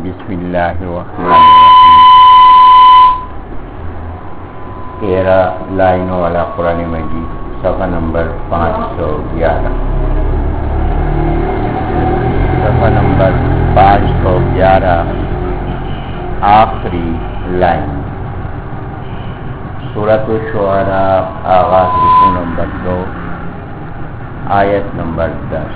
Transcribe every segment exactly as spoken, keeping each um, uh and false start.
بسم اللہ الرحمن الرحیم. تیرہ لائنوں والا قرآن مجید، صفحہ نمبر پانچ سو گیارہ صفحہ نمبر پانچ سو گیارہ آخری لائن. سورۃ الشعراء، آغاز رکوع نمبر دو، آیت نمبر دس.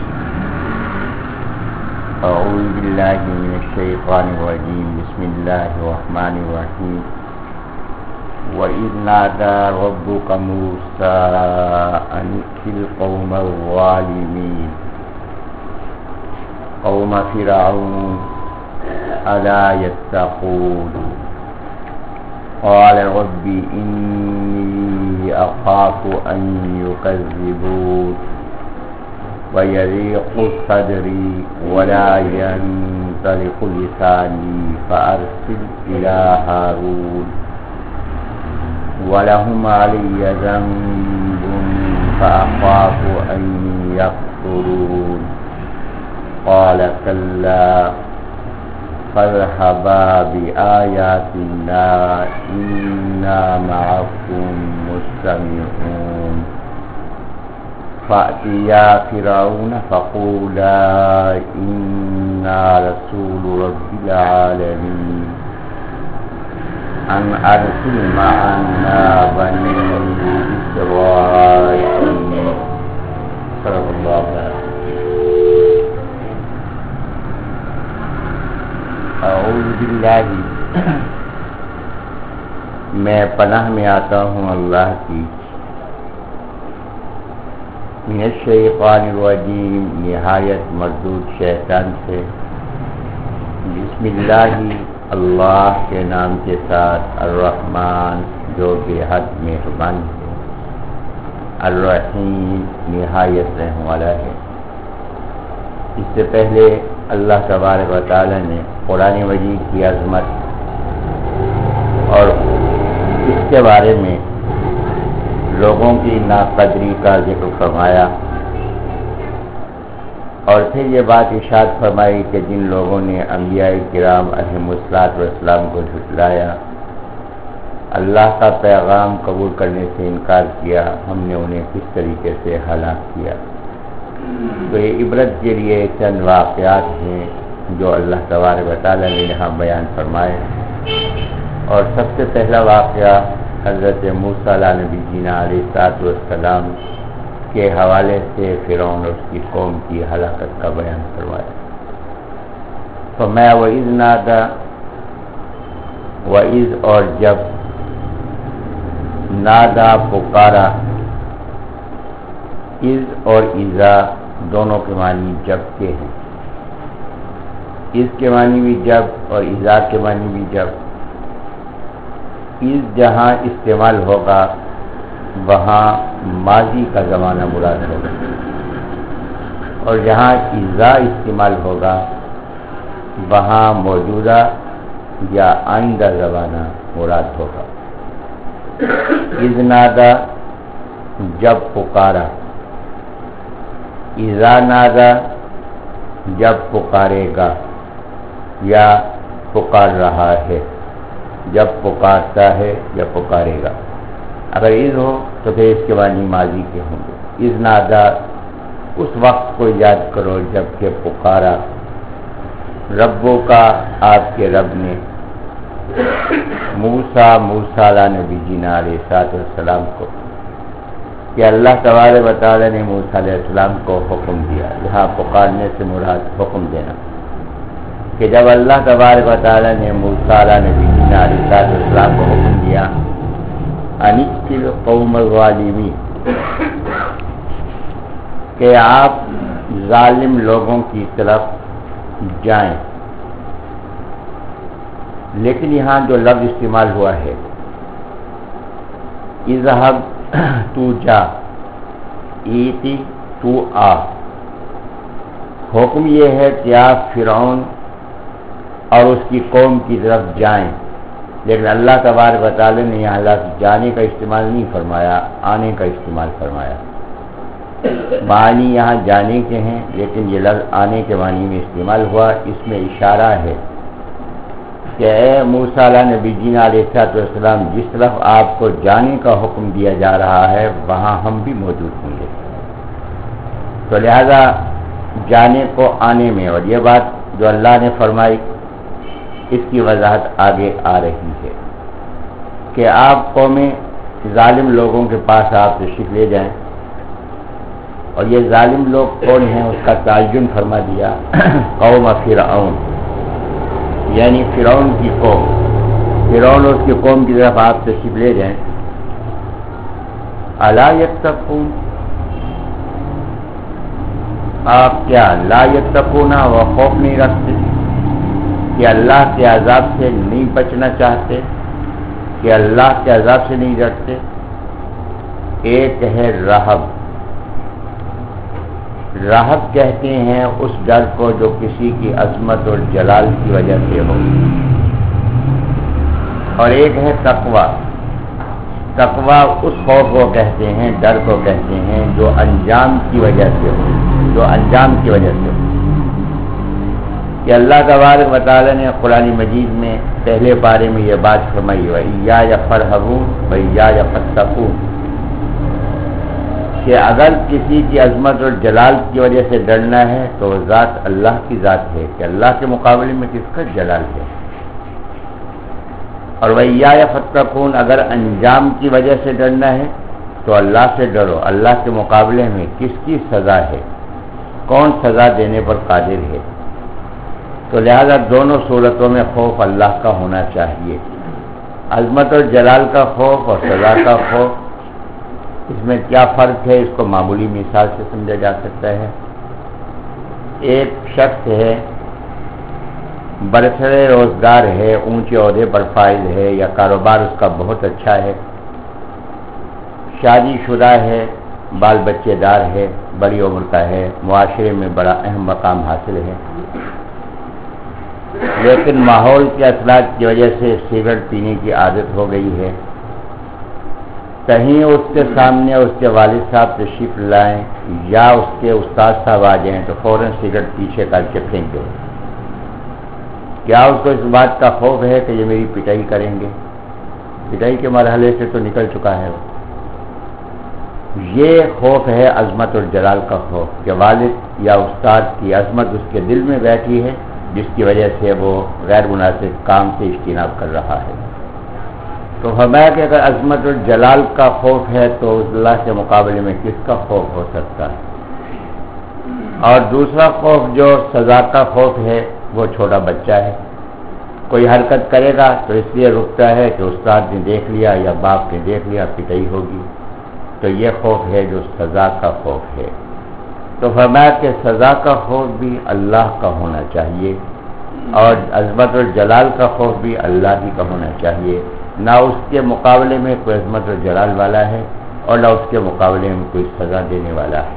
اعوذ باللہ من الشیطان الرجیم، بسم اللہ الرحمن الرحیم. وَإِذْ نَادَى رَبُّكَ مُوسَىٰ أَنِ ائْتِ الْقَوْمَ الظَّالِمِينَ قَوْمَ فِرْعَوْنَ أَلَا يَتَّقُونَ قَالَ رَبِّ إِنِّي أَخَافُ أَن يُكَذِّبُونِ وَيَضِيقُ صَدْرِي وَلَا يَنطَلِقُ لِسَانِي فَأَرْسِلْ إِلَىٰ هَارُونَ وَلَهُمْ عَلَيَّ ذَنبٌ فَأَخَافُ أَن يَكْفُرُونِ قَالَ كَلَّا فَاذْهَبَا بِآيَاتِنَا إِنَّا مَعَكُمْ مُسْتَمِعُونَ فَأْتِيَا فِرْعَوْنَ فَقُولَا إِنَّا رَسُولُ رَبِّ الْعَالَمِينَ أَنْ أَرْسِلْ مَعَنَا بَنِي إِسْرَائِيلَ. صدق اللہ العظیم. اعوذ باللہ، میں پناہ میں آتا ہوں اللہ کی، من الشیطان الرجیم، نہایت مردود شیطان سے. بسم اللہ، اللہ کے نام کے ساتھ، الرحمن جو بے حد مہربان ہے، الرحیم نہایت رحم والا ہے. اس سے پہلے اللہ تبارک و تعالی نے قرآن مجید کی عظمت اور اس کے بارے میں لوگوں کی ناقدری کا ذکر فرمایا، اور پھر یہ بات ارشاد فرمائی کہ جن لوگوں نے انبیاء کرام علیہم الصلاۃ والسلام کو جھٹلایا، اللہ کا پیغام قبول کرنے سے انکار کیا، ہم نے انہیں کس طریقے سے ہلاک کیا. تو یہ عبرت کے لیے چند واقعات ہیں جو اللہ تبارک و تعالیٰ نے یہاں بیان فرمائے. اور سب سے پہلا واقعہ حضرت موسیٰ علیہ نبی جینا علیہ السلام کے حوالے سے فرعون اور اس کی قوم کی ہلاکت کا بیان فرمایا. فرمایا وَإِذْ نَادَى، وَإِذْ اور جب، نادا پکارا، اذ اور اذا دونوں کے معنی جب کے ہیں. اذ کے معنی بھی جب اور اذا کے معنی بھی جب. اذ جہاں استعمال ہوگا وہاں ماضی کا زمانہ مراد ہوگا، اور جہاں اذا استعمال ہوگا وہاں موجودہ یا آئندہ زمانہ مراد ہوگا. اذ نادا جب پکارا، اذا نادا جب پکارے گا یا پکار رہا ہے، جب پکارتا ہے یا پکارے گا. اگر اذ ہو تو پھر اس کے معنی ماضی کے ہوں گے. اذ نادا اس وقت کو یاد کرو جب کہ پکارا ربوں کا، آپ کے رب نے، موسیٰ موسیٰ علیہ نبی جینا علیہ السلام کو، کہ اللہ تبارک و تعالیٰ نے موسیٰ علیہ السلام کو حکم دیا. یہاں پکارنے سے مراد حکم دینا، کہ جب اللہ تبارک و تعالیٰ نے موسیٰ علیہ نبی جینا علیہ السلام کو حکم دیا ان ائت القوم الظالمین، کہ آپ ظالم لوگوں کی طرف جائیں. لیکن یہاں جو لفظ استعمال ہوا ہے اذهب تو جا، ایتی تو آ، حکم یہ ہے کہ آپ فرعون اور اس کی قوم کی طرف جائیں. لیکن اللہ تبارک و تعالی نے یہاں لفظ جانے کا استعمال نہیں فرمایا، آنے کا استعمال فرمایا. معنی یہاں جانے کے ہیں لیکن یہ لفظ آنے کے معنی میں استعمال ہوا. اس میں اشارہ ہے کہ اے موسیٰ علیہ نبی جین علیہ السلام، جس طرف آپ کو جانے کا حکم دیا جا رہا ہے وہاں ہم بھی موجود ہوں گے، تو لہذا جانے کو آنے میں، اور یہ بات جو اللہ نے فرمائی اس کی وضاحت آگے آ رہی ہے کہ آپ قوم ظالم لوگوں کے پاس آپ تشریف لے جائیں، اور یہ ظالم لوگ کون ہیں اس کا تعین فرما دیا، قوم فرعون، یعنی فرعون کی قوم، فرعون اور اس کی قوم کی طرف آپ تشریف لے جائیں۔ الا یتقون، آپ کیا لا یتقون، وہ خوف نہیں رکھتے کہ اللہ کے عذاب سے نہیں بچنا چاہتے، کہ اللہ کے عذاب سے نہیں ڈرتے؟ ایک ہے رہب، رہب کہتے ہیں اس ڈر کو جو کسی کی عظمت اور جلال کی وجہ سے ہو، اور ایک ہے تقویٰ، تقویٰ اس خوف کو کہتے ہیں، ڈر کو کہتے ہیں جو انجام کی وجہ سے ہو، جو انجام کی وجہ سے ہو۔ کہ اللہ تبارک و تعالیٰ نے قرآن مجید میں پہلے بارے میں یہ بات فرمائی، وَإِيَّايَ فَارْهَبُونَ وَإِيَّايَ فَاتَّقُونَ، کہ اگر کسی کی عظمت اور جلال کی وجہ سے ڈرنا ہے تو وہ ذات اللہ کی ذات ہے، کہ اللہ کے مقابلے میں کس کا جلال ہے، اور وَإِيَّايَ فَاتَّقُونَ، اگر انجام کی وجہ سے ڈرنا ہے تو اللہ سے ڈرو، اللہ کے مقابلے میں کس کی سزا ہے، کون سزا دینے پر قادر ہے۔ تو لہذا دونوں صورتوں میں خوف اللہ کا ہونا چاہیے، عظمت اور جلال کا خوف اور سزا کا خوف۔ اس میں کیا فرق ہے، اس کو معمولی مثال سے سمجھا جا سکتا ہے۔ ایک شخص ہے، برسر روزگار ہے، اونچے عہدے پر فائز ہے، یا کاروبار اس کا بہت اچھا ہے، شادی شدہ ہے، بال بچے دار ہے، بڑی عمر کا ہے، معاشرے میں بڑا اہم مقام حاصل ہے، لیکن ماحول کے اثرات کی وجہ سے سگریٹ پینے کی عادت ہو گئی ہے۔ کہیں اس کے سامنے اس کے والد صاحب تشریف لائیں یا اس کے استاد صاحب آ جائیں تو فوراً سگریٹ پیچھے کر کے پھینک دو۔ کیا اس کو اس بات کا خوف ہے کہ یہ میری پٹائی کریں گے؟ پٹائی کے مرحلے سے تو نکل چکا ہے وہ۔ یہ خوف ہے عظمت اور جلال کا خوف، کہ والد یا استاد کی عظمت اس کے دل میں بیٹھی ہے، جس کی وجہ سے وہ غیر مناسب کام سے اجتناب کر رہا ہے۔ تو فرمایا کہ اگر عظمت اور جلال کا خوف ہے تو اللہ کے مقابلے میں کس کا خوف ہو سکتا ہے؟ اور دوسرا خوف جو سزا کا خوف ہے، وہ چھوٹا بچہ ہے، کوئی حرکت کرے گا تو اس لیے رکتا ہے کہ استاد نے دیکھ لیا یا باپ نے دیکھ لیا، پٹائی ہوگی، تو یہ خوف ہے جو سزا کا خوف ہے۔ تو فرمایا کہ سزا کا خوف بھی اللہ کا ہونا چاہیے، اور عظمت اور جلال کا خوف بھی اللہ ہی کا ہونا چاہیے، نہ اس کے مقابلے میں کوئی عظمت اور جلال والا ہے اور نہ اس کے مقابلے میں کوئی سزا دینے والا ہے۔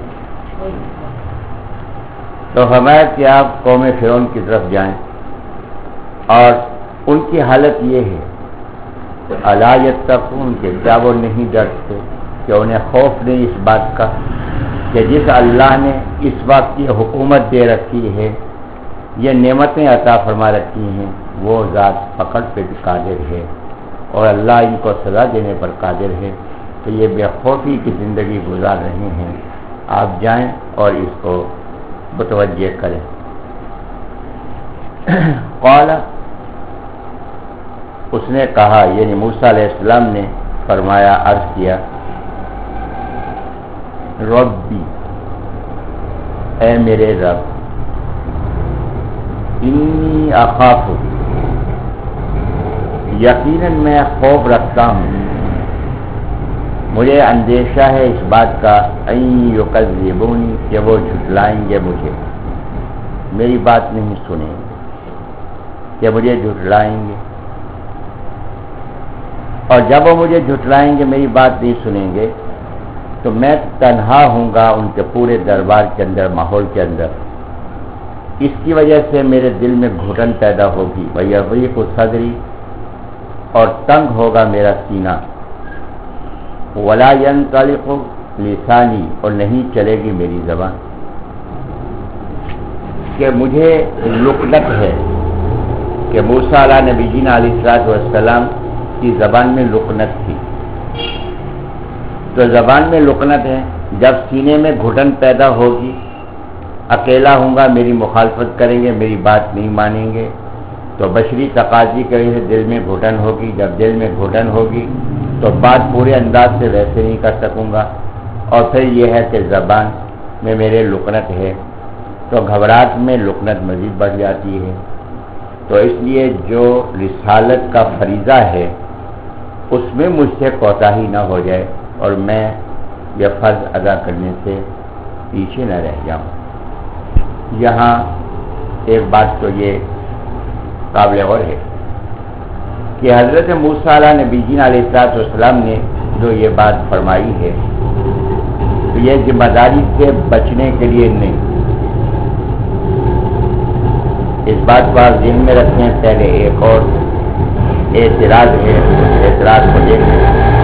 تو فرمایا کہ آپ قوم فرعون کی طرف جائیں، اور ان کی حالت یہ ہے، الا یتقون، کہ کیا وہ نہیں ڈرتے، کہ انہیں خوف نہیں اس بات کا کہ جس اللہ نے اس وقت یہ حکومت دے رکھی ہے، یہ نعمتیں عطا فرما رکھی ہیں، وہ ذات پکڑ پہ بھی قادر ہے، اور اللہ ان کو سزا دینے پر قادر ہے، تو یہ بے خوفی کی زندگی گزار رہے ہیں۔ آپ جائیں اور اس کو متوجہ کریں۔ قال، اس نے کہا، یعنی موسیٰ علیہ السلام نے فرمایا، عرض کیا، ربی، اے میرے رب، انی اخاف، یقیناً میں خوف رکھتا ہوں، مجھے اندیشہ ہے اس بات کا، ان یکذبونی، کہ وہ جھٹلائیں گے مجھے، میری بات نہیں سنیں گے، کہ مجھے جھٹلائیں گے، اور جب وہ مجھے جھٹلائیں گے، میری بات نہیں سنیں گے، تو میں تنہا ہوں گا ان کے پورے دربار کے اندر، ماحول کے اندر، اس کی وجہ سے میرے دل میں گھٹن پیدا ہوگی، وَيَضِيقُ صَدْرِي، اور تنگ ہوگا میرا سینہ، وَلَا يَنطَلِقُ لِسَانِي، اور نہیں چلے گی میری زبان، کہ مجھے لقلق ہے، کہ موسیٰ علیہ نبی جین علیہ الصلوۃ والسلام کی زبان میں لکنت تھی. تو زبان میں لکنت ہے، جب سینے میں گھٹن پیدا ہوگی، اکیلا ہوں گا، میری مخالفت کریں گے، میری بات نہیں مانیں گے، تو بشری تقاضی کی وجہ سے دل میں گھٹن ہوگی. جب دل میں گھٹن ہوگی تو بات پورے انداز سے ویسے نہیں کر سکوں گا. اور پھر یہ ہے کہ زبان میں میرے لکنت ہے، تو گھبراہٹ میں لکنت مزید بڑھ جاتی ہے. تو اس لیے جو رسالت کا فریضہ ہے اس میں مجھ سے کوتاہی نہ ہو جائے اور میں یہ فرض ادا کرنے سے پیچھے نہ رہ جاؤں. یہاں ایک بات تو یہ قابل غور ہے کہ حضرت موسیٰ علیہ نبی جین علیہ السلام نے جو یہ بات فرمائی ہے تو یہ ذمہ داری سے بچنے کے لیے نہیں. اس بات کو آپ ذہن میں رکھیں. پہلے ایک اور اعتراض ہے، اس اعتراض کو دیکھیں.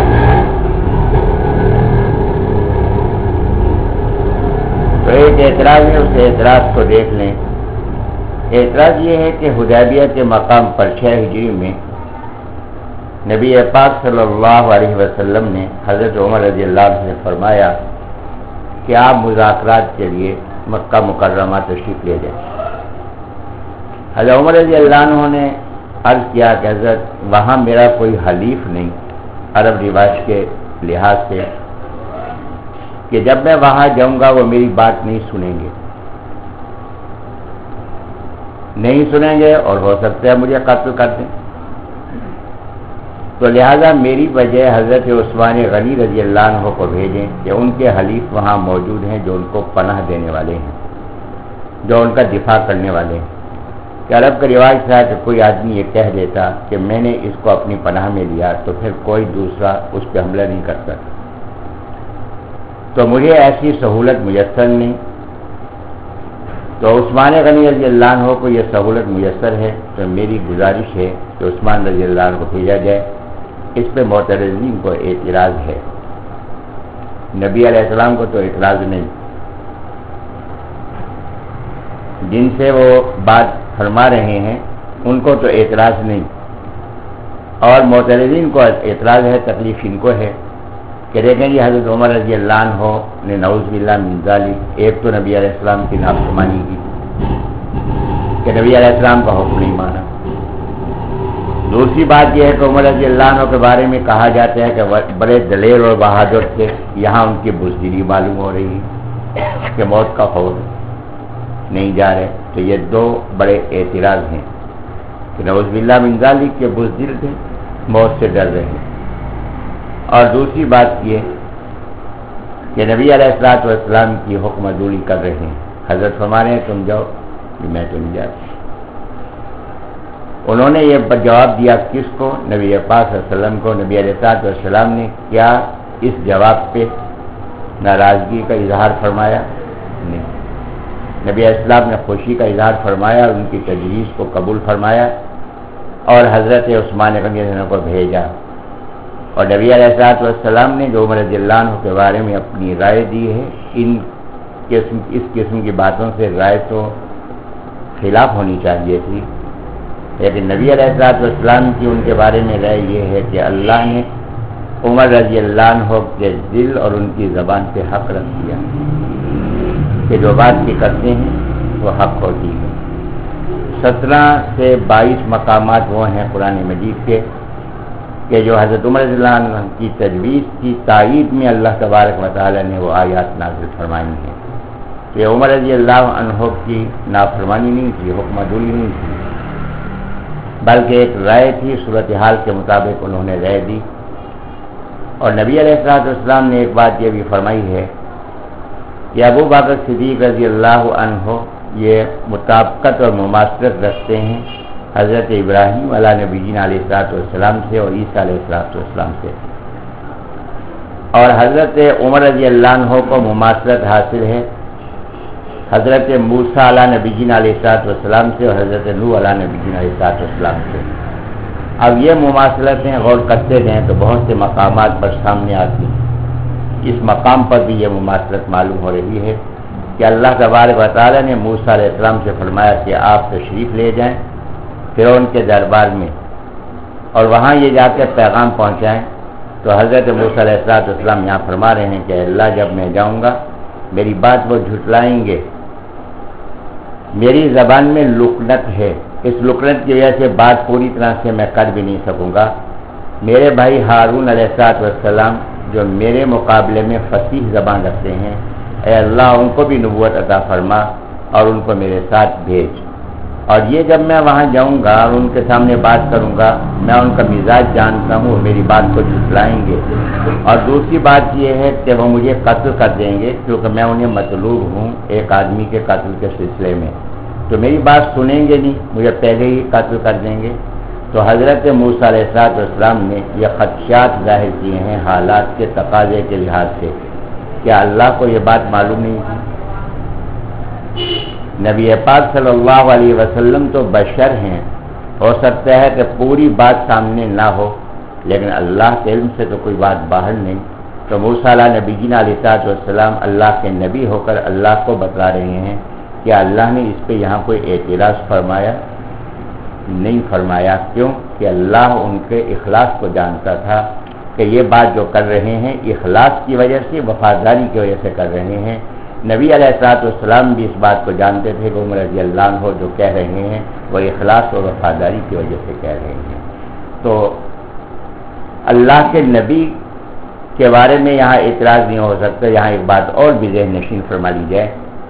تو ایک اعتراض ہے، اس اعتراض کو دیکھ لیں. اعتراض یہ ہے کہ حدیبیہ کے مقام پر چھ ہجری میں نبی پاک صلی اللہ علیہ وسلم نے حضرت عمر رضی اللہ عنہ سے فرمایا کہ آپ مذاکرات کے لیے مکہ مکرمہ تشریف لے جائیں. حضرت عمر رضی اللہ عنہ نے عرض کیا کہ حضرت وہاں میرا کوئی حلیف نہیں عرب رواج کے لحاظ سے کہ جب میں وہاں جاؤں گا وہ میری بات نہیں سنیں گے نہیں سنیں گے اور ہو سکتا ہے مجھے قتل کر دیں. تو لہذا میری وجہ حضرت عثمان غنی رضی اللہ عنہ کو بھیجیں کہ ان کے حلیف وہاں موجود ہیں جو ان کو پناہ دینے والے ہیں، جو ان کا دفاع کرنے والے ہیں. کہ عرب کا رواج تھا کہ کوئی آدمی یہ کہہ دیتا کہ میں نے اس کو اپنی پناہ میں لیا تو پھر کوئی دوسرا اس پہ حملہ نہیں کر سکتا. تو مجھے ایسی سہولت میسر نہیں. تو عثمان غنی رضی اللہ عنہ کو یہ سہولت میسر ہے، تو میری گزارش ہے کہ عثمان رضی اللہ عنہ کو بھیجا جائے. اس پہ معترضین کو اعتراض ہے، نبی علیہ السلام کو تو اعتراض نہیں. جن سے وہ بات فرما رہے ہیں ان کو تو اعتراض نہیں، اور معترضین کو اعتراض ہے، تکلیف ان کو ہے کہ دیکھیں جی حضرت عمر رضی اللہ عنہ نے نعوذ باللہ من ذالک ایک تو نبی علیہ السلام کی نافرمانی کی کہ نبی علیہ السلام کا حکم نہیں مانا. دوسری بات یہ ہے کہ عمر رضی اللہ عنہ کے بارے میں کہا جاتا ہے کہ بڑے دلیر اور بہادر تھے، یہاں ان کی بزدلی معلوم ہو رہی ہے کہ موت کا خوف نہیں جا رہے. تو یہ دو بڑے اعتراض ہیں کہ نعوذ باللہ من ذالک کے بزدل تھے، موت سے ڈر رہے ہیں. اور دوسری بات یہ کہ نبی علیہ الصلوۃ والسلام کی حکم عدولی کر رہے ہیں. حضرت فرما رہے ہیں تم جاؤ، میں تو نہیں جاتا. انہوں نے یہ جواب دیا کس کو؟ نبی پاک صلی اللہ علیہ وسلم کو. نبی علیہ الصلوۃ والسلام نے کیا اس جواب پہ ناراضگی کا اظہار فرمایا؟ نہیں. نبی علیہ السلام نے خوشی کا اظہار فرمایا، ان کی تجویز کو قبول فرمایا اور حضرت عثمان غنی کو بھیجا. اور نبی علیہ الصلوۃ والسلام نے جو عمر رضی اللہ عنہ کے بارے میں اپنی رائے دی ہے، ان قسم اس قسم کی باتوں سے رائے تو خلاف ہونی چاہیے تھی، لیکن نبی علیہ الصلوۃ والسلام کی ان کے بارے میں رائے یہ ہے کہ اللہ نے عمر رضی اللہ عنہ کے دل اور ان کی زبان پہ حق رکھ دیا کہ جو بات کی کرتے ہیں وہ حق ہوتی ہے. سترہ سے بائیس مقامات وہ ہیں قرآن مجید کے کہ جو حضرت عمر رضی اللہ عنہ کی تجویز کی تائید میں اللہ تبارک و تعالی نے وہ آیات نازل فرمائی ہیں. تو یہ عمر رضی اللہ عنہ کی نافرمانی نہیں تھی، حکم عدولی نہیں تھی، بلکہ ایک رائے تھی، صورتحال کے مطابق انہوں نے رائے دی. اور نبی علیہ الصلوۃ والسلام نے ایک بات یہ بھی فرمائی ہے کہ ابو بکر صدیق رضی اللہ عنہ یہ مطابقت اور مماثلت رکھتے ہیں حضرت ابراہیم علیہ نبی جین علیہ الصلوۃ والسلام سے اور عیسیٰ علیہ الصلوۃ والسلام سے، اور حضرت عمر رضی اللہ عنہ کو مماثلت حاصل ہے حضرت موسیٰ علیہ نبی جین علیہ الصلوۃ والسلام سے اور حضرت نوح علیہ نبی جین علیہ الصلوۃ والسلام سے. اب یہ مماثلتیں غور کرتے ہیں تو بہت سے مقامات پر سامنے آتی ہیں. اس مقام پر بھی یہ مماثلت معلوم ہو رہی ہے کہ اللہ تبارک و تعالی نے موسیٰ علیہ السلام سے فرمایا کہ آپ تشریف لے جائیں فرعون کے دربار میں اور وہاں یہ جا کے پیغام پہنچائیں، تو حضرت موسیٰ علیہ السلام یہاں فرما رہے ہیں کہ اللہ جب میں جاؤں گا میری بات وہ جھٹلائیں گے، میری زبان میں لکنت ہے، اس لکنت کی وجہ سے بات پوری طرح سے میں کر بھی نہیں سکوں گا۔ میرے بھائی ہارون علیہ السلام جو میرے مقابلے میں فصیح زبان رکھتے ہیں، اے اللہ ان کو بھی نبوت عطا فرما اور ان کو میرے ساتھ بھیج، اور یہ جب میں وہاں جاؤں گا اور ان کے سامنے بات کروں گا، میں ان کا مزاج جانتا ہوں، میری بات کو جھٹلائیں گے، اور دوسری بات یہ ہے کہ وہ مجھے قتل کر دیں گے کیونکہ میں انہیں مطلوب ہوں ایک آدمی کے قتل کے سلسلے میں، تو میری بات سنیں گے نہیں، مجھے پہلے ہی قتل کر دیں گے۔ تو حضرت موسیٰ علیہ السلام نے یہ خدشات ظاہر کیے ہیں حالات کے تقاضے کے لحاظ سے، کیا اللہ کو یہ بات معلوم نہیں تھی؟ نبی پاک صلی اللہ علیہ وسلم تو بشر ہیں، ہو سکتا ہے کہ پوری بات سامنے نہ ہو، لیکن اللہ کے علم سے تو کوئی بات باہر نہیں۔ تو موسیٰ علیہ نبی جین علیہ السلام اللہ کے نبی ہو کر اللہ کو بتا رہے ہیں کہ اللہ نے اس پہ یہاں کوئی اعتراض فرمایا نہیں فرمایا، کیوں کہ اللہ ان کے اخلاص کو جانتا تھا کہ یہ بات جو کر رہے ہیں اخلاص کی وجہ سے، وفاداری کی وجہ سے کر رہے ہیں۔ نبی علیہ الصلوۃ والسلام بھی اس بات کو جانتے تھے کہ عمر رضی اللہ عنہ جو کہہ رہے ہیں وہ اخلاص اور وفاداری کی وجہ سے کہہ رہے ہیں۔ تو اللہ کے نبی کے بارے میں یہاں اعتراض نہیں ہو سکتا۔ یہاں ایک بات اور بھی ذہن نشین فرما لی جائے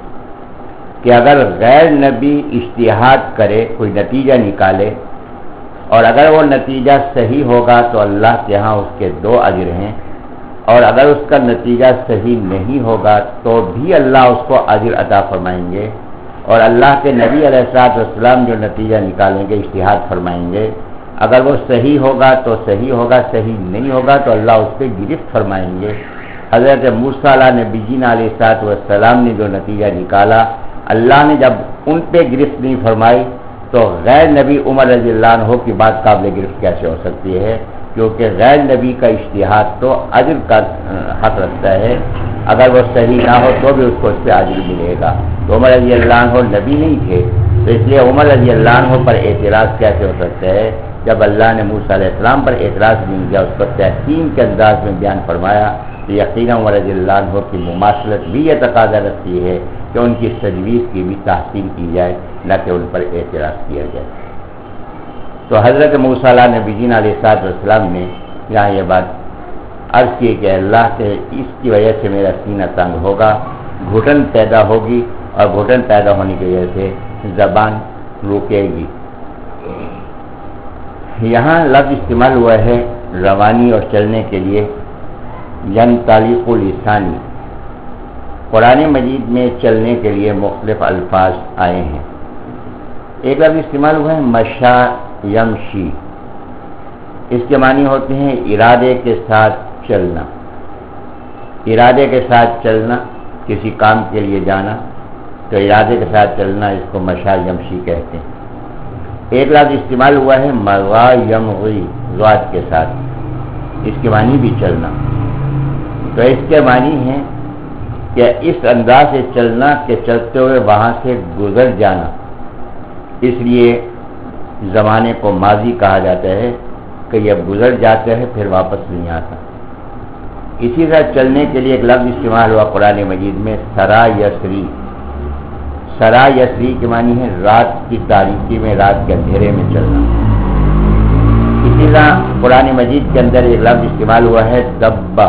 کہ اگر غیر نبی اجتہاد کرے، کوئی نتیجہ نکالے، اور اگر وہ نتیجہ صحیح ہوگا تو اللہ کے ہاں اس کے دو اجر ہیں، اور اگر اس کا نتیجہ صحیح نہیں ہوگا تو بھی اللہ اس کو اجر عطا فرمائیں گے، اور اللہ کے نبی علیہ الصلوۃ والسلام جو نتیجہ نکالیں گے، اجتہاد فرمائیں گے، اگر وہ صحیح ہوگا تو صحیح ہوگا، صحیح نہیں ہوگا تو اللہ اس پہ گرفت فرمائیں گے۔ حضرت موسیٰ علیہ نبی جین علیہ الصلوۃ والسلام نے جو نتیجہ نکالا، اللہ نے جب ان پہ گرفت نہیں فرمائی تو غیر نبی عمر رضی اللہ عنہ کی بات قابل گرفت کیسے ہو سکتی ہے؟ کیونکہ غیر نبی کا اجتہاد تو اجر کا حق رکھتا ہے، اگر وہ صحیح نہ ہو تو بھی اس کو اس سے اجر ملے گا۔ تو عمر رضی اللہ عنہ نبی نہیں تھے، تو اس لیے عمر رضی اللہ عنہ پر اعتراض کیسے ہو سکتا ہے؟ جب اللہ نے موسیٰ علیہ السلام پر اعتراض نہیں کیا، اس پر تحسین کے انداز میں بیان فرمایا، تو یقیناً عمر رضی اللہ عنہ کی مماثلت بھی یہ تقاضا رکھتی ہے کہ ان کی تجویز کی بھی تحسین کی جائے، نہ کہ ان پر اعتراض کیا جائے۔ تو حضرت موسیٰ علیہ نبی جین علیہ السلام نے یہاں یہ بات عرض کی کہ اللہ سے اس کی وجہ سے میرا سینہ تنگ ہوگا، گھٹن پیدا ہوگی، اور گھٹن پیدا ہونے کی وجہ سے زبان رکے گی۔ یہاں لفظ استعمال ہوا ہے روانی اور چلنے کے لیے، ینطلق لسانی۔ قرآن مجید میں چلنے کے لیے مختلف الفاظ آئے ہیں۔ ایک لفظ استعمال ہوا ہے مشا یمشی، اس کے معنی ہوتے ہیں ارادے کے ساتھ چلنا، ارادے کے ساتھ چلنا، کسی کام کے لیے جانا تو ارادے کے ساتھ چلنا، اس کو مشا یمشی کہتے ہیں۔ ایک لفظ استعمال ہوا ہے مغا یمغی، ضاد کے ساتھ، اس کے معنی بھی چلنا۔ تو اس کے معنی ہے کہ اس انداز سے چلنا کہ چلتے ہوئے وہاں سے گزر جانا، اس لیے زمانے کو ماضی کہا جاتا ہے کہ یہ گزر جاتا ہے پھر واپس نہیں آتا۔ اسی طرح چلنے کے لیے ایک لفظ استعمال ہوا قرآن مجید میں سرا یسری۔ سرا یسری کے معنی ہے رات کی تاریکی میں، رات کے اندھیرے میں چلنا۔ اسی طرح قرآن مجید کے اندر ایک لفظ استعمال ہوا ہے دبا۔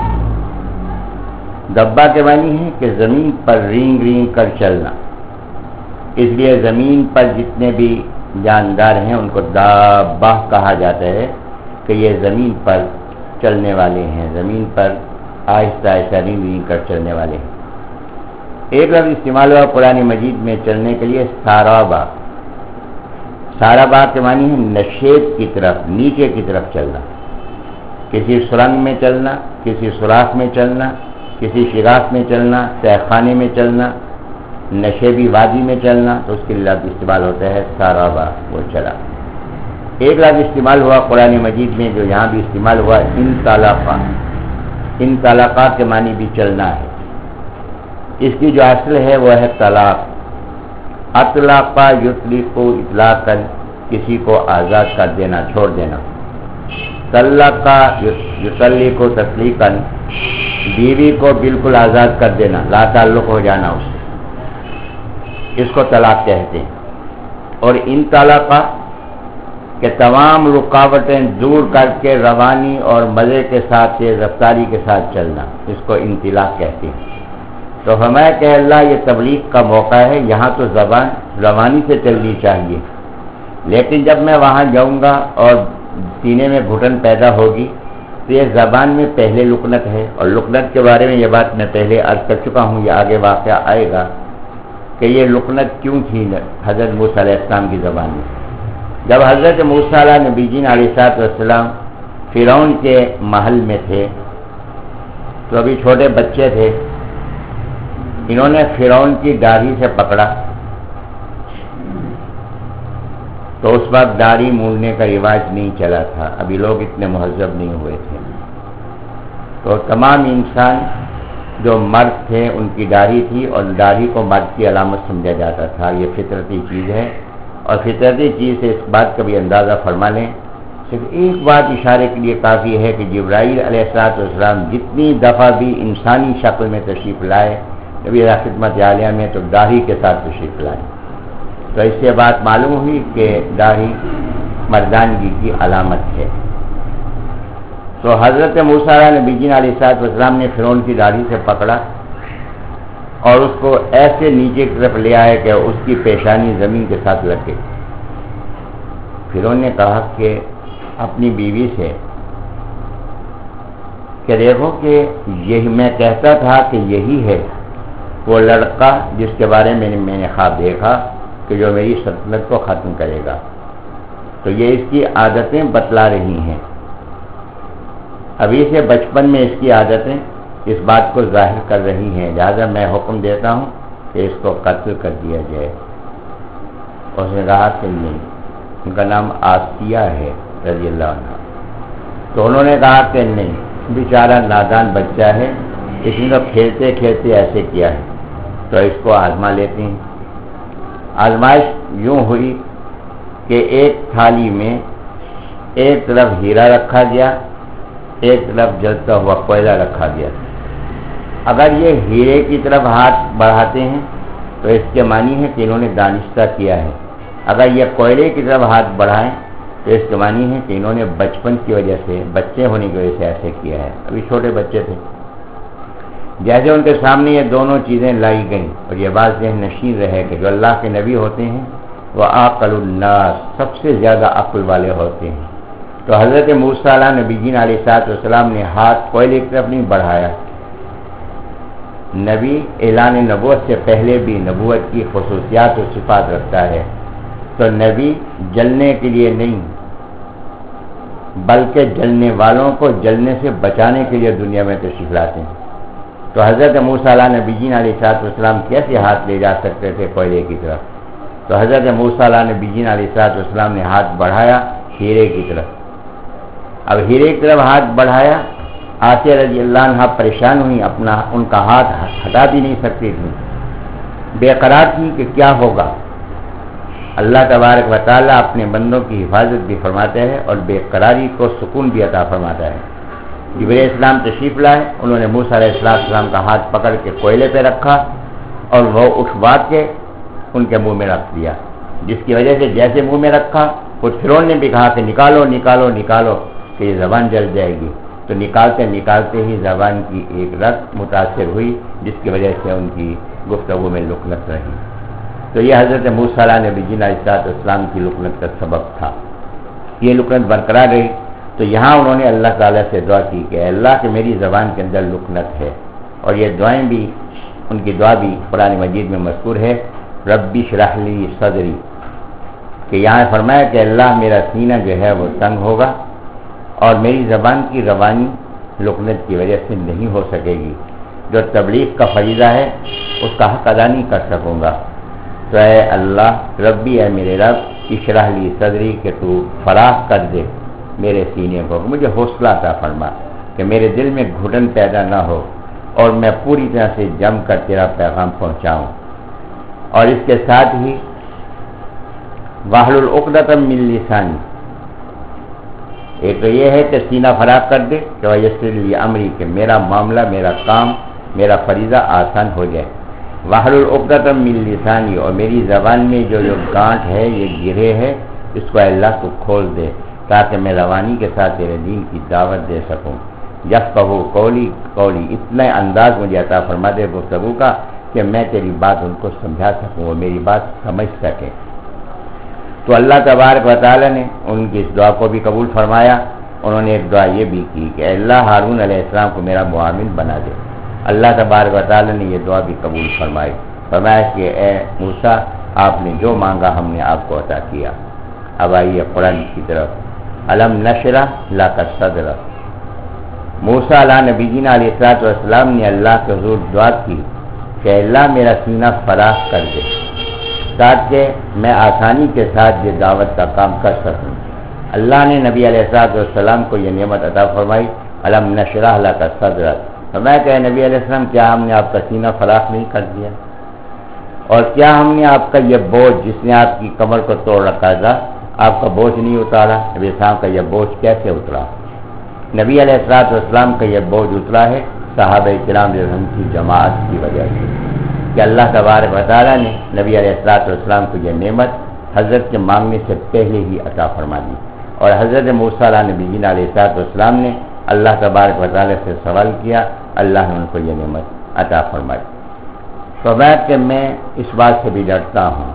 دبا کے معنی ہے کہ زمین پر رینگ رینگ کر چلنا، اس لیے زمین پر جتنے بھی جاندار ہیں ان کو دابہ کہا جاتا ہے کہ یہ زمین پر چلنے والے ہیں، زمین پر آہستہ آہستہ رینگ رینگ کر چلنے والے ہیں۔ ایک لفظ استعمال ہوا قرآن مجید میں چلنے کے لیے سارابا۔ سارابا کے معنی ہے نشیب کی طرف، نیچے کی طرف چلنا، کسی سرنگ میں چلنا، کسی سوراخ میں چلنا، کسی شگاف میں چلنا، تہ خانے میں چلنا، نشیبی وادی میں چلنا، تو اس کے لیے لفظ استعمال ہوتا ہے سارابا، وہ چلا۔ ایک لفظ استعمال ہوا قرآن مجید میں جو یہاں بھی استعمال ہوا انطلقا۔ انطلقا کے معنی بھی چلنا ہے، اس کی جو اصل ہے وہ ہے طلاق۔ اطلاقا یطلق اطلاقا، کسی کو آزاد کر دینا، چھوڑ دینا. طلقہ یطلق کو تطلیقاً، بیوی کو بالکل آزاد کر دینا، لا تعلق ہو جانا اس سے، اس کو طلاق کہتے ہیں. اور ان طلاقہ کہ تمام رکاوٹیں دور کر کے روانی اور مزے کے ساتھ تیز رفتاری کے ساتھ چلنا، اس کو انطلاق کہتے ہیں. تو ہمیں کہ اللہ یہ تبلیغ کا موقع ہے، یہاں تو زبان روانی سے چلنی چاہیے، لیکن جب میں وہاں جاؤں گا اور سینے میں گھٹن پیدا ہوگی تو یہ زبان میں پہلے لکنت ہے. اور لکنت کے بارے میں یہ بات میں پہلے عرض کر چکا ہوں، یہ آگے واقعہ آئے گا کہ یہ لکنت کیوں تھی حضرت موسیٰ علیہ السلام کی زبان میں. جب حضرت موسیٰ علیہ نبی جین علیہ السلام فرعون کے محل میں تھے تو ابھی چھوٹے بچے تھے، انہوں نے فرعون کی داڑھی سے پکڑا. تو اس وقت داڑھی مونڈنے کا رواج نہیں چلا تھا، ابھی لوگ اتنے مہذب نہیں ہوئے تھے. تو تمام انسان جو مرد تھے ان کی داڑھی تھی، اور داڑھی کو مرد کی علامت سمجھا جاتا تھا. یہ فطرتی چیز ہے، اور فطرتی چیز سے اس بات کا بھی اندازہ فرما لیں. صرف ایک بات اشارے کے لیے کافی ہے کہ جبرائیل علیہ السلام جتنی دفعہ بھی انسانی شکل میں تشریف لائے نبی خدمت عالیہ میں تو داڑھی کے ساتھ تشریف لائے. تو اس سے بات معلوم ہوئی کہ داڑھی مردانگی کی علامت ہے. تو حضرت موسیٰ نبی جین علیہ السلام نے فرعون کی داڑھی سے پکڑا اور اس کو ایسے نیچے کی طرف لے آئے کہ اس کی پیشانی زمین کے ساتھ لگ گئی. فرعون نے کہا کہ اپنی بیوی سے کہ دیکھو کہ یہی میں کہتا تھا کہ یہی ہے وہ لڑکا جس کے بارے میں میں نے خواب دیکھا کہ جو میری سلطنت کو ختم کرے گا. تو یہ اس کی عادتیں بتلا رہی ہیں، ابھی سے بچپن میں اس کی عادتیں اس بات کو ظاہر کر رہی ہیں، لہٰذا میں حکم دیتا ہوں کہ اس کو قتل کر دیا جائے. اس نے کہا کہ نہیں، ان کا نام آسیہ ہے رضی اللہ عنہ. تو انہوں نے کہا کہ نہیں، بیچارہ نادان بچہ ہے، اس نے تو کھیلتے کھیلتے ایسے کیا ہے، تو اس کو آزما لیتے ہیں. آزمائش یوں ہوئی کہ ایک تھالی میں ایک طرف ہیرا رکھا گیا، ایک طرف جلتا ہوا کوئلہ رکھا گیا. اگر یہ ہیرے کی طرف ہاتھ بڑھاتے ہیں تو اس کے معنی ہے کہ انہوں نے دانستہ کیا ہے، اگر یہ کوئلے کی طرف ہاتھ بڑھائیں تو اس کے معنی ہے کہ انہوں نے بچپن کی وجہ سے، بچے ہونے کی وجہ سے ایسے کیا ہے. ابھی چھوٹے بچے تھے. جیسے ان کے سامنے یہ دونوں چیزیں لائی گئیں اور یہ بات ذہن نشین رہے کہ جو اللہ کے نبی ہوتے ہیں وہ عاقل الناس، سب سے زیادہ عقل والے ہوتے ہیں. تو حضرت موسیٰ علیہ نبی جین علیہ السلام نے ہاتھ کوئلے کی طرف نہیں بڑھایا. نبی اعلان نبوت سے پہلے بھی نبوت کی خصوصیات و صفات رکھتا ہے، تو نبی جلنے کے لیے نہیں بلکہ جلنے والوں کو جلنے سے بچانے کے لیے دنیا میں تشریف لاتے ہیں. تو حضرت موسیٰ علیہ نبی جین علیہ السلام کیسے ہاتھ لے جا سکتے تھے کوئلے کی طرف؟ تو حضرت موسیٰ علیہ نبی جین علیہ السلام نے ہاتھ بڑھایا ہیرے کی طرف. اب ہیرے کی طرف ہاتھ بڑھایا، آسیہ رضی اللہ عنہ پریشان ہوئی، اپنا ان کا ہاتھ ہٹا بھی نہیں سکتی تھی، بے قرار تھی کہ کیا ہوگا. اللہ تبارک و تعالیٰ اپنے بندوں کی حفاظت بھی فرماتے ہیں اور بے قراری کو سکون بھی عطا فرماتا ہے. جبرائیل اسلام تشریف لائے، انہوں نے موسیٰ علیہ السلام کا ہاتھ پکڑ کے کوئلے پہ رکھا اور وہ اٹھوا کے ان کے منہ میں رکھ دیا، جس کی وجہ سے جیسے منہ میں رکھا خود فرعون نے بھی کہا کہ نکالو نکالو نکالو کہ یہ زبان جل جائے گی. تو نکالتے نکالتے ہی زبان کی ایک رگ متاثر ہوئی، جس کی وجہ سے ان کی گفتگو میں لکنت رہی. تو یہ حضرت موسیٰ علیہ نبی جین علیہ السلام کی لکنت کا سبب تھا. یہ لکنت برقرار رہی. تو یہاں انہوں نے اللہ تعالیٰ سے دعا کی کہ اے اللہ کہ میری زبان کے اندر لکنت ہے. اور یہ دعائیں بھی، ان کی دعا بھی قرآن مجید میں مذکور ہے، ربی اشرح لی صدری، کہ یہاں فرمایا کہ اللہ میرا سینہ جو ہے وہ تنگ ہوگا اور میری زبان کی روانی لکنت کی وجہ سے نہیں ہو سکے گی، جو تبلیغ کا فریضہ ہے اس کا حق ادا نہیں کر سکوں گا. تو اے اللہ ربی، اے میرے رب، اشرح لی صدری، کہ تو فراخ کر دے میرے سینے کو، مجھے حوصلہ عطا فرما کہ میرے دل میں گھٹن پیدا نہ ہو اور میں پوری طرح سے جم کر تیرا پیغام پہنچاؤں. اور اس کے ساتھ ہی واحلل عقدۃ من لسانی، ایک تو یہ ہے کہ سینہ فراغ کر دے کہ ویسر لی امری، کہ میرا معاملہ، میرا کام، میرا فریضہ آسان ہو جائے. واحلل عقدۃ من لسانی، اور میری زبان میں جو جو گانٹ ہے، یہ گرے ہے، اس کو اللہ کو کھول دے تاکہ میں روانی کے ساتھ تیرے دین کی دعوت دے سکوں. یفقہوا قولی قولی، اتنا انداز مجھے عطا فرما دے گفتگو کا کہ میں تیری بات ان کو سمجھا سکوں، وہ میری بات سمجھ سکیں. تو اللہ تبارک و تعالی نے ان کی اس دعا کو بھی قبول فرمایا. انہوں نے ایک دعا یہ بھی کی کہ اللہ ہارون علیہ السلام کو میرا معاون بنا دے. اللہ تبارک و تعالی نے یہ دعا بھی قبول فرمائی. فرمایا کہ اے موسیٰ، آپ نے جو مانگا ہم نے آپ کو عطا کیا. اب آئیے قرآن کی طرف. الم نشرح لک صدرک، موسیٰ علیہ نبی جینا علیہ الصلوۃ والسلام نے اللہ کے حضور دعا کی کہ اللہ میرا سینہ فراخ کر دے تاکہ میں آسانی کے ساتھ یہ دعوت کا کام کر سکوں. اللہ نے نبی علیہ الصلوۃ والسلام کو یہ نعمت عطا فرمائی. الم نشرح لک صدرک، فرمایا کہ نبی علیہ السلام کیا ہم نے آپ کا سینہ فراخ نہیں کر دیا؟ اور کیا ہم نے آپ کا یہ بوجھ جس نے آپ کی کمر کو توڑ رکھا تھا، آپ کا بوجھ نہیں اتارا؟ نبی السلام کا یہ بوجھ کیسے اترا؟ نبی علیہ الصلوۃ والسلام کا یہ بوجھ اترا ہے صحابہ کرام رضی اللہ عنہم کی جماعت کی وجہ سے، کہ اللہ تبارک و تعالیٰ نے نبی علیہ الصلوۃ والسلام کو یہ نعمت حضرت کے مانگنے سے پہلے ہی عطا فرما دی. اور حضرت موسیٰ علیہ نبی جینا علیہ الصلوۃ والسلام نے اللہ تبارک و تعالیٰ سے سوال کیا، اللہ نے ان کو یہ نعمت عطا فرمائی. تو بات کہ میں اس بات سے بھی ڈرتا ہوں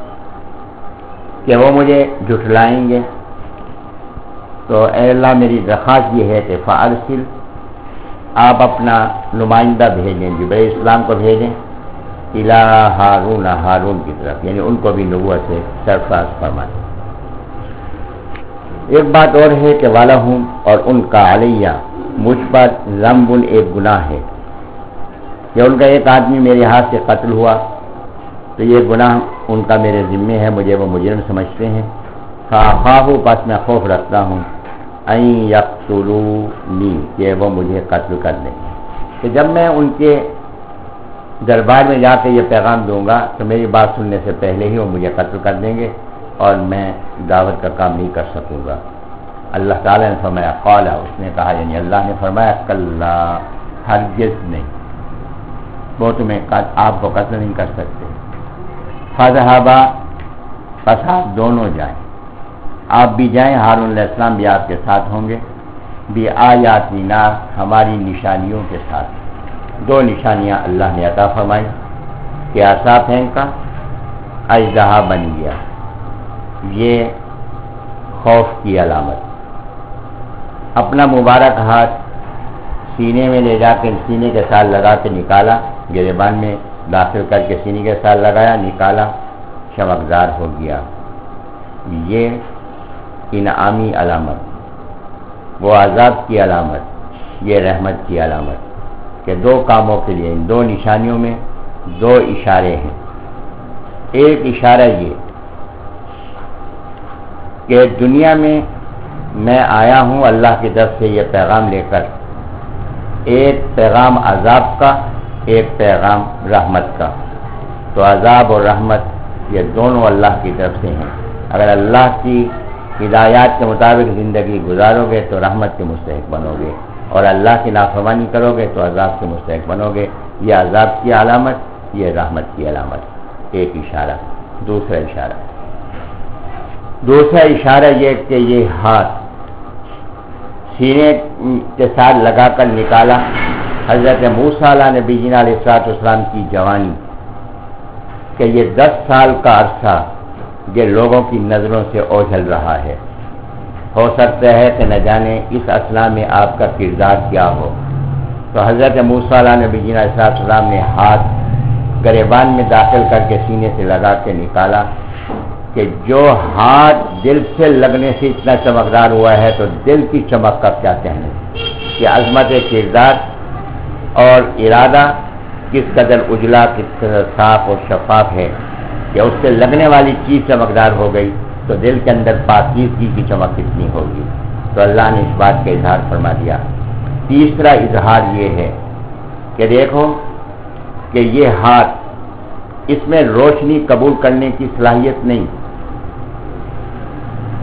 کہ وہ مجھے جھٹلائیں گے. تو اے اللہ میری درخواست یہ ہے کہ فارسل، آپ اپنا نمائندہ بھیجیں، جبرائیل السلام کو بھیجیں، الہ ہارون، ہارون کی طرف، یعنی ان کو بھی نبوت سے سرفراز فرمائیں. ایک بات اور ہے کہ والا ہوں، اور ان کا علیہ، مجھ پر ذنب، ایک گناہ ہے کہ ان کا ایک آدمی میرے ہاتھ سے قتل ہوا، تو یہ گناہ ان کا میرے ذمے ہے، مجھے وہ مجرم سمجھتے ہیں. فاخاف، پس میں خوف رکھتا ہوں، ان یقتلونی، کہ وہ مجھے قتل کر دیں. کہ جب میں ان کے دربار میں جا کے یہ پیغام دوں گا تو میری بات سننے سے پہلے ہی وہ مجھے قتل کر دیں گے اور میں دعوت کا کام نہیں کر سکوں گا. اللہ تعالیٰ نے فرمایا قال، اس نے کہا، یعنی اللہ نے فرمایا کلا، ہرگز نہیں، وہ تمہیں آپ کو قتل نہیں کر سکتے. فذهبا، پس آپ دونوں جائیں، آپ بھی جائیں، ہارون علیہ السلام بھی آپ کے ساتھ ہوں گے، بآیاتنا، ہماری نشانیوں کے ساتھ. دو نشانیاں اللہ نے عطا فرمائی کہ عصا پھینکا، اژدہا بن گیا، یہ خوف کی علامت. اپنا مبارک ہاتھ سینے میں لے جا کے سینے کے ساتھ لگا کے نکالا، گریبان میں داخل کر کے سینے کے ساتھ لگایا، نکالا، چمکدار ہو گیا. یہ انعامی علامت، وہ عذاب کی علامت، یہ رحمت کی علامت، کہ دو کاموں کے لیے ان دو نشانیوں میں دو اشارے ہیں. ایک اشارہ یہ کہ دنیا میں میں آیا ہوں اللہ کی طرف سے یہ پیغام لے کر، ایک پیغام عذاب کا، ایک پیغام رحمت کا. تو عذاب اور رحمت یہ دونوں اللہ کی طرف سے ہیں. اگر اللہ کی ہدایات کے مطابق زندگی گزارو گے تو رحمت کے مستحق بنو گے، اور اللہ کی نافرمانی کرو گے تو عذاب کے مستحق بنو گے. یہ عذاب کی علامت، یہ رحمت کی علامت. ایک اشارہ. دوسرا اشارہ دوسرا اشارہ یہ کہ یہ ہاتھ سینے کے ساتھ لگا کر نکالا. حضرت موسیٰ علیہ نبی جینا علیہ الصلوۃ والسلام کی جوانی، کہ یہ دس سال کا عرصہ یہ لوگوں کی نظروں سے اوجھل رہا ہے. ہو سکتا ہے کہ نہ جانے اس اثنا میں آپ کا کردار کیا ہو. تو حضرت موسیٰ علیہ نبی جینا علیہ الصلوۃ والسلام نے ہاتھ گریبان میں داخل کر کے سینے سے لگا کے نکالا، کہ جو ہاتھ دل سے لگنے سے اتنا چمکدار ہوا ہے تو دل کی چمک کا کیا کہنے، کہ عظمت کردار اور ارادہ کس قدر اجلا، کس قدر صاف اور شفاف ہے، کہ اس سے لگنے والی چیز چمکدار ہو گئی تو دل کے اندر پاکیزگی کی چمک کتنی ہوگی. تو اللہ نے اس بات کا اظہار فرما دیا. تیسرا اظہار یہ ہے کہ دیکھو کہ یہ ہاتھ، اس میں روشنی قبول کرنے کی صلاحیت نہیں،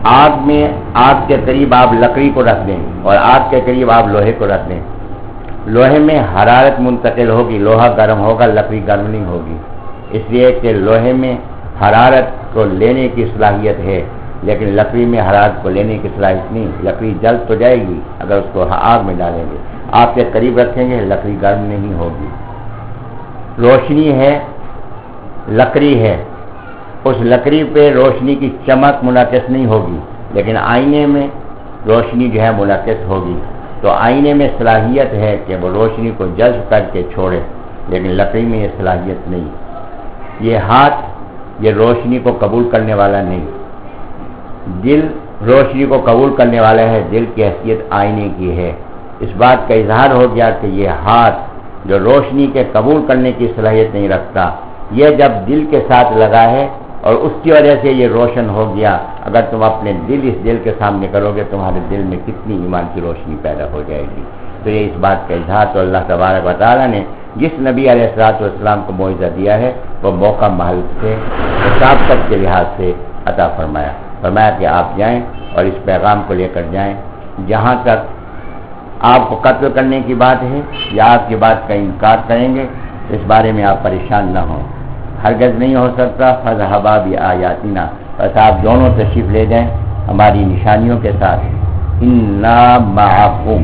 آگ میں آگ کے قریب آپ لکڑی کو رکھ دیں اور آگ کے قریب آپ لوہے کو رکھ دیں، لوہے میں حرارت منتقل ہوگی، لوہا گرم ہوگا، لکڑی گرم نہیں ہوگی، اس لیے کہ لوہے میں حرارت کو لینے کی صلاحیت ہے لیکن لکڑی میں حرارت کو لینے کی صلاحیت نہیں، لکڑی جل تو جائے گی اگر اس کو آگ میں ڈالیں گے، آگ کے قریب رکھیں گے لکڑی گرم نہیں ہوگی۔ روشنی ہے، لکڑی ہے، اس لکڑی پہ روشنی کی چمک منعکس نہیں ہوگی لیکن آئینے میں روشنی جو ہے منعکس ہوگی، تو آئینے میں صلاحیت ہے کہ وہ روشنی کو جذب کر کے چھوڑے لیکن لکڑی میں یہ صلاحیت نہیں۔ یہ ہاتھ یہ روشنی کو قبول کرنے والا نہیں، دل روشنی کو قبول کرنے والا ہے، دل کی حیثیت آئینے کی ہے۔ اس بات کا اظہار ہو گیا کہ یہ ہاتھ جو روشنی کے قبول کرنے کی صلاحیت نہیں رکھتا، یہ جب دل کے ساتھ لگا ہے اور اس کی وجہ سے یہ روشن ہو گیا، اگر تم اپنے دل اس دل کے سامنے کرو گے تمہارے دل میں کتنی ایمان کی روشنی پیدا ہو جائے گی۔ تو یہ اس بات کا اظہار تو اللہ تبارک و تعالیٰ نے جس نبی علیہ الصلوۃ والسلام کو معجزہ دیا ہے وہ موقع محل سے مسابقت کے لحاظ سے عطا فرمایا فرمایا کہ آپ جائیں اور اس پیغام کو لے کر جائیں، جہاں تک آپ کو قتل کرنے کی بات ہے یا آپ کی بات کا انکار کریں گے اس بارے میں آپ پریشان نہ ہوں، ہرگز نہیں ہو سکتا۔ فذهبا بآیاتنا، بس آپ دونوں تشریف لے جائیں ہماری نشانیوں کے ساتھ۔ انا معکم،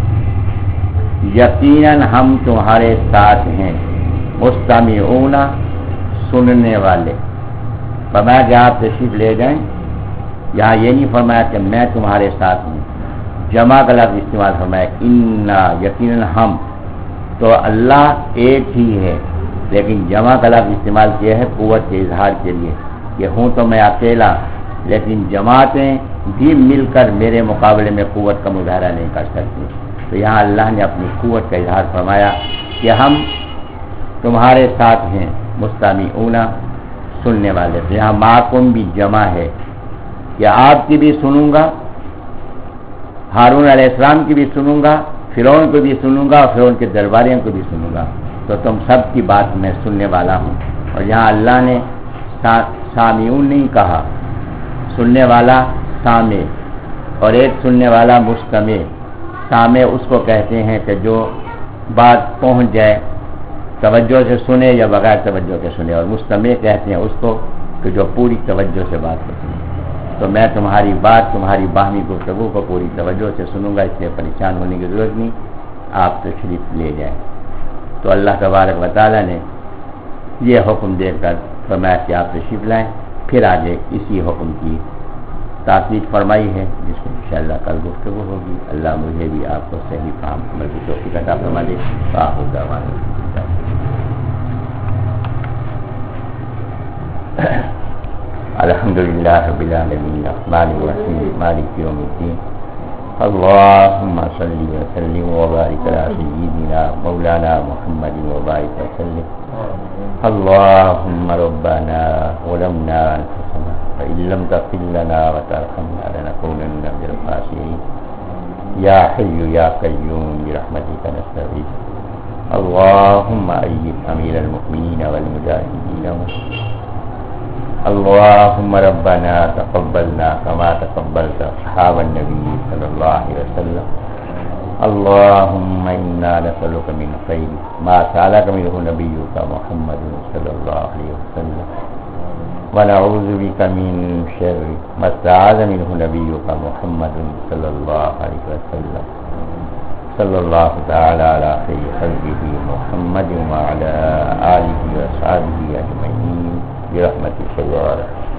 یقیناً ہم تمہارے ساتھ ہیں، مستمعون، سننے والے۔ فرمایا کہ آپ تشریف لے جائیں، یہاں یہ نہیں فرمایا کہ میں تمہارے ساتھ ہوں، جمع کا لفظ استعمال فرمایا، انا یقیناً ہم، تو اللہ ایک ہی ہے لیکن جمع کا لفظ استعمال کیا ہے قوت کے اظہار کے لیے کہ ہوں تو میں اکیلا لیکن جماعتیں بھی مل کر میرے مقابلے میں قوت کا مظاہرہ نہیں کر سکتی۔ تو یہاں اللہ نے اپنی قوت کا اظہار فرمایا کہ ہم تمہارے ساتھ ہیں، مستمعون، سننے والے۔ تو یہاں معکم بھی جمع ہے کہ آپ کی بھی سنوں گا، ہارون علیہ السلام کی بھی سنوں گا، فرعون کو بھی سنوں گا اور فرعون کے درباریوں کو بھی سنوں گا، تو تم سب کی بات میں سننے والا ہوں۔ اور یہاں اللہ نے سامعون نہیں کہا، سننے والا سامع اور ایک سننے والا مستمع۔ سامع اس کو کہتے ہیں کہ جو بات پہنچ جائے، توجہ سے سنے یا بغیر توجہ کے سنے، اور مستمع کہتے ہیں اس کو کہ جو پوری توجہ سے بات کو سنے۔ تو میں تمہاری بات، تمہاری باہمی گفتگو کو پوری توجہ سے سنوں گا، اس لیے پریشان ہونے کی ضرورت نہیں، آپ تشریف لے جائیں۔ تو اللہ تبارک و تعالیٰ نے یہ حکم دے کر فرمایا کہ آپ تشریف لائیں، پھر آگے اسی حکم کی تاکید فرمائی ہے جس میں انشاءاللہ کل گفتگو ہوگی۔ اللہ مجھے بھی آپ کو صحیح فہم عمل کی توفیق عطا فرما دے۔ آخر دعوانا الحمدللہ رب العالمین الرحمن الرحیم مالک یوم الدین اللہم صلی وسلم وبارک علی سیدنا مولانا محمد وبارک وسلم اللہم ربنا ظلمنا انفسنا فإن لم تغفر لنا وترحمنا لنكونن من الخاسرين یا حی یا قیوم برحمتک نستغیث اللہم اید امیر المؤمنین والمجاہدین اللهم ربنا تقبلنا كما تقبلت أصحاب النبي صلى الله عليه وسلم اللهم إنا نسألك من خير ما سألك منه نبيك محمد صلى الله عليه وسلم ونعوذ بك من شر ما استعاذ منه نبيك محمد صلى الله عليه وسلم صلى الله تعالى على خير خلقه محمد وعلى آله وصحبه أجمعين برحمتك يا رب